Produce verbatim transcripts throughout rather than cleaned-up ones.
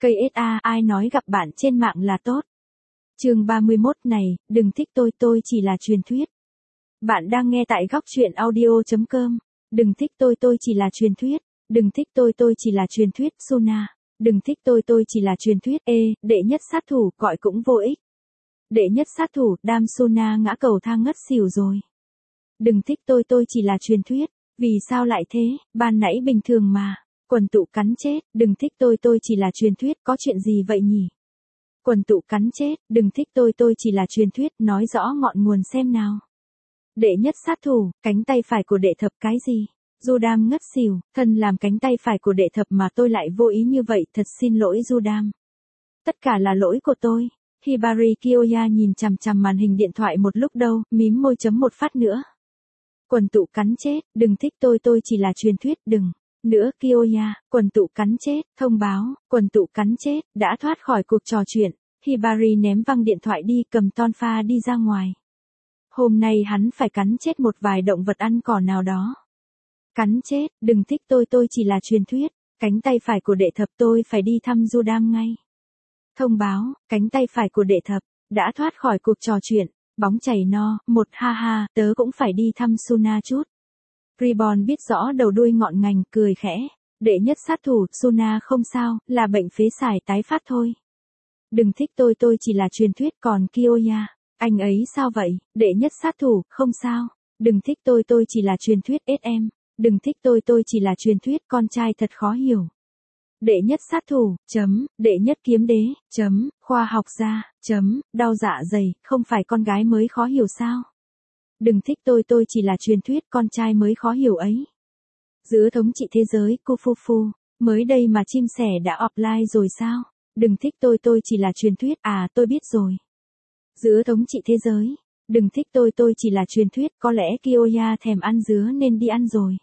Cây ét a, ai nói gặp bạn trên mạng là tốt. Chương ba mươi mốt này, đừng thích tôi tôi chỉ là truyền thuyết. Bạn đang nghe tại góc truyện audio chấm com. Đừng thích tôi tôi chỉ là truyền thuyết. Đừng thích tôi tôi chỉ là truyền thuyết. Suna. Đừng thích tôi tôi chỉ là truyền thuyết. Ê, đệ nhất sát thủ gọi cũng vô ích. Đệ nhất sát thủ, Đam Suna ngã cầu thang ngất xỉu rồi. Đừng thích tôi tôi chỉ là truyền thuyết. Vì sao lại thế, ban nãy bình thường mà. Quần tụ cắn chết, đừng thích tôi tôi chỉ là truyền thuyết, có chuyện gì vậy nhỉ? Quần tụ cắn chết, đừng thích tôi tôi chỉ là truyền thuyết, nói rõ ngọn nguồn xem nào. Đệ nhất sát thủ, cánh tay phải của đệ thập cái gì? Judam ngất xỉu, thân làm cánh tay phải của đệ thập mà tôi lại vô ý như vậy, thật xin lỗi Judam. Tất cả là lỗi của tôi. Hibari Kyoya nhìn chằm chằm màn hình điện thoại một lúc đâu, mím môi chấm một phát nữa. Quần tụ cắn chết, đừng thích tôi tôi chỉ là truyền thuyết, đừng. Nữa Kyoya, quần tụ cắn chết, thông báo, quần tụ cắn chết, đã thoát khỏi cuộc trò chuyện. Hibari ném văng điện thoại đi, cầm tonfa đi ra ngoài. Hôm nay hắn phải cắn chết một vài động vật ăn cỏ nào đó. Cắn chết, đừng thích tôi tôi chỉ là truyền thuyết, cánh tay phải của đệ thập tôi phải đi thăm Judam ngay. Thông báo, cánh tay phải của đệ thập, đã thoát khỏi cuộc trò chuyện, bóng chảy no, một ha ha, tớ cũng phải đi thăm Suna chút. Reborn biết rõ đầu đuôi ngọn ngành, cười khẽ. Đệ nhất sát thủ, Suna không sao, là bệnh phế sải tái phát thôi. Đừng thích tôi tôi chỉ là truyền thuyết, còn Kyoya, anh ấy sao vậy? Đệ nhất sát thủ, không sao. Đừng thích tôi tôi chỉ là truyền thuyết, ét em. Đừng thích tôi tôi chỉ là truyền thuyết, con trai thật khó hiểu. Đệ nhất sát thủ, chấm, đệ nhất kiếm đế, chấm, khoa học gia, chấm, đau dạ dày, không phải con gái mới khó hiểu sao? Đừng thích tôi tôi chỉ là truyền thuyết, con trai mới khó hiểu ấy. Giữa thống trị thế giới, Kufufu, mới đây mà chim sẻ đã offline rồi sao? Đừng thích tôi tôi chỉ là truyền thuyết, à tôi biết rồi. Giữa thống trị thế giới, đừng thích tôi tôi chỉ là truyền thuyết, có lẽ Kyoya thèm ăn dứa nên đi ăn rồi.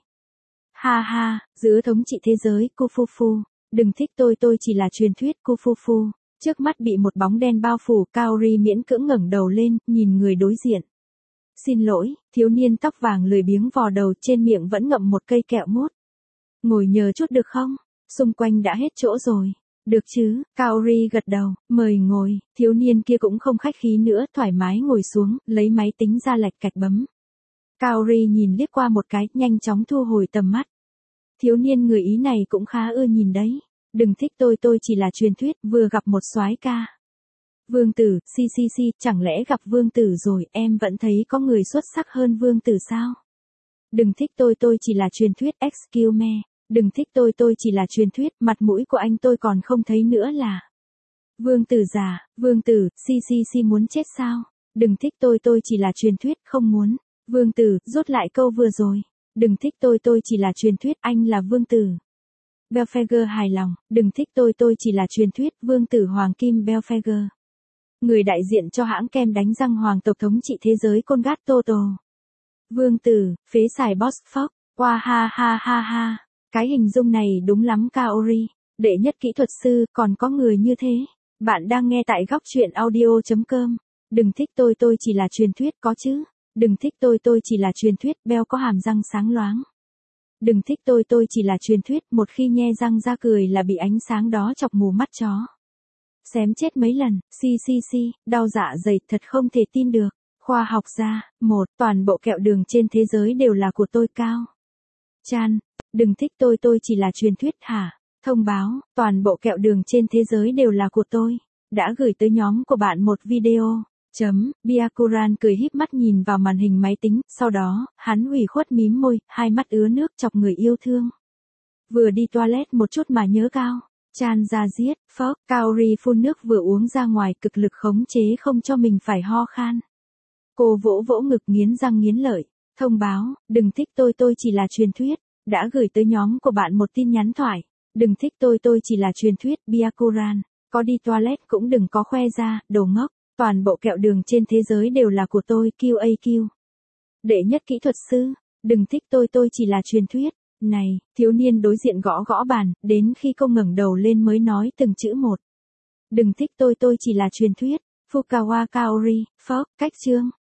Ha ha, giữa thống trị thế giới, Kufufu, đừng thích tôi tôi chỉ là truyền thuyết, Kufufu. Trước mắt bị một bóng đen bao phủ, Kaori miễn cưỡng ngẩng đầu lên, nhìn người đối diện. Xin lỗi, thiếu niên tóc vàng lười biếng vò đầu, trên miệng vẫn ngậm một cây kẹo mút. Ngồi nhờ chút được không? Xung quanh đã hết chỗ rồi. Được chứ, Kaori gật đầu, mời ngồi, thiếu niên kia cũng không khách khí nữa, thoải mái ngồi xuống, lấy máy tính ra lạch cạch bấm. Kaori nhìn liếc qua một cái, nhanh chóng thu hồi tầm mắt. Thiếu niên người Ý này cũng khá ưa nhìn đấy. Đừng thích tôi tôi chỉ là truyền thuyết, vừa gặp một soái ca. Vương tử, si si si, chẳng lẽ gặp vương tử rồi, em vẫn thấy có người xuất sắc hơn vương tử sao? Đừng thích tôi tôi chỉ là truyền thuyết, excuse me. Đừng thích tôi tôi chỉ là truyền thuyết, mặt mũi của anh tôi còn không thấy nữa là. Vương tử già, vương tử, si si si muốn chết sao? Đừng thích tôi tôi chỉ là truyền thuyết, không muốn. Vương tử, rút lại câu vừa rồi. Đừng thích tôi tôi chỉ là truyền thuyết, anh là vương tử. Belphegor hài lòng, đừng thích tôi tôi chỉ là truyền thuyết, vương tử hoàng kim Belphegor. Người đại diện cho hãng kem đánh răng hoàng tộc thống trị thế giới Colgate Total. Vương tử, phế xài Boss Fox, wow ha ha ha ha. Cái hình dung này đúng lắm Kaori. Đệ nhất kỹ thuật sư, còn có người như thế. Bạn đang nghe tại góc truyện audio chấm com. Đừng thích tôi tôi chỉ là truyền thuyết, có chứ. Đừng thích tôi tôi chỉ là truyền thuyết, Beo có hàm răng sáng loáng. Đừng thích tôi tôi chỉ là truyền thuyết, một khi nhe răng ra cười là bị ánh sáng đó chọc mù mắt chó. Xém chết mấy lần, si si si, đau dạ dày, thật không thể tin được. Khoa học gia, một, toàn bộ kẹo đường trên thế giới đều là của tôi cao. Chan, đừng thích tôi tôi chỉ là truyền thuyết hả? Thông báo, toàn bộ kẹo đường trên thế giới đều là của tôi. Đã gửi tới nhóm của bạn một video. Chấm, Byakuran cười híp mắt nhìn vào màn hình máy tính, sau đó, hắn ủy khuất mím môi, hai mắt ứa nước chọc người yêu thương. Vừa đi toilet một chút mà nhớ cao. Chan ra giết, phốc, Kaori phun nước vừa uống ra ngoài, cực lực khống chế không cho mình phải ho khan. Cô vỗ vỗ ngực nghiến răng nghiến lợi. Thông báo, đừng thích tôi tôi chỉ là truyền thuyết. Đã gửi tới nhóm của bạn một tin nhắn thoại. Đừng thích tôi tôi chỉ là truyền thuyết, Byakuran. Có đi toilet cũng đừng có khoe ra, đồ ngốc. Toàn bộ kẹo đường trên thế giới đều là của tôi, quy a quy. Đệ nhất kỹ thuật sư, đừng thích tôi tôi chỉ là truyền thuyết. Này, thiếu niên đối diện gõ gõ bàn, đến khi cô ngẩng đầu lên mới nói từng chữ một. Đừng thích tôi tôi chỉ là truyền thuyết. Fukawa Kaori, phốc, cách chương.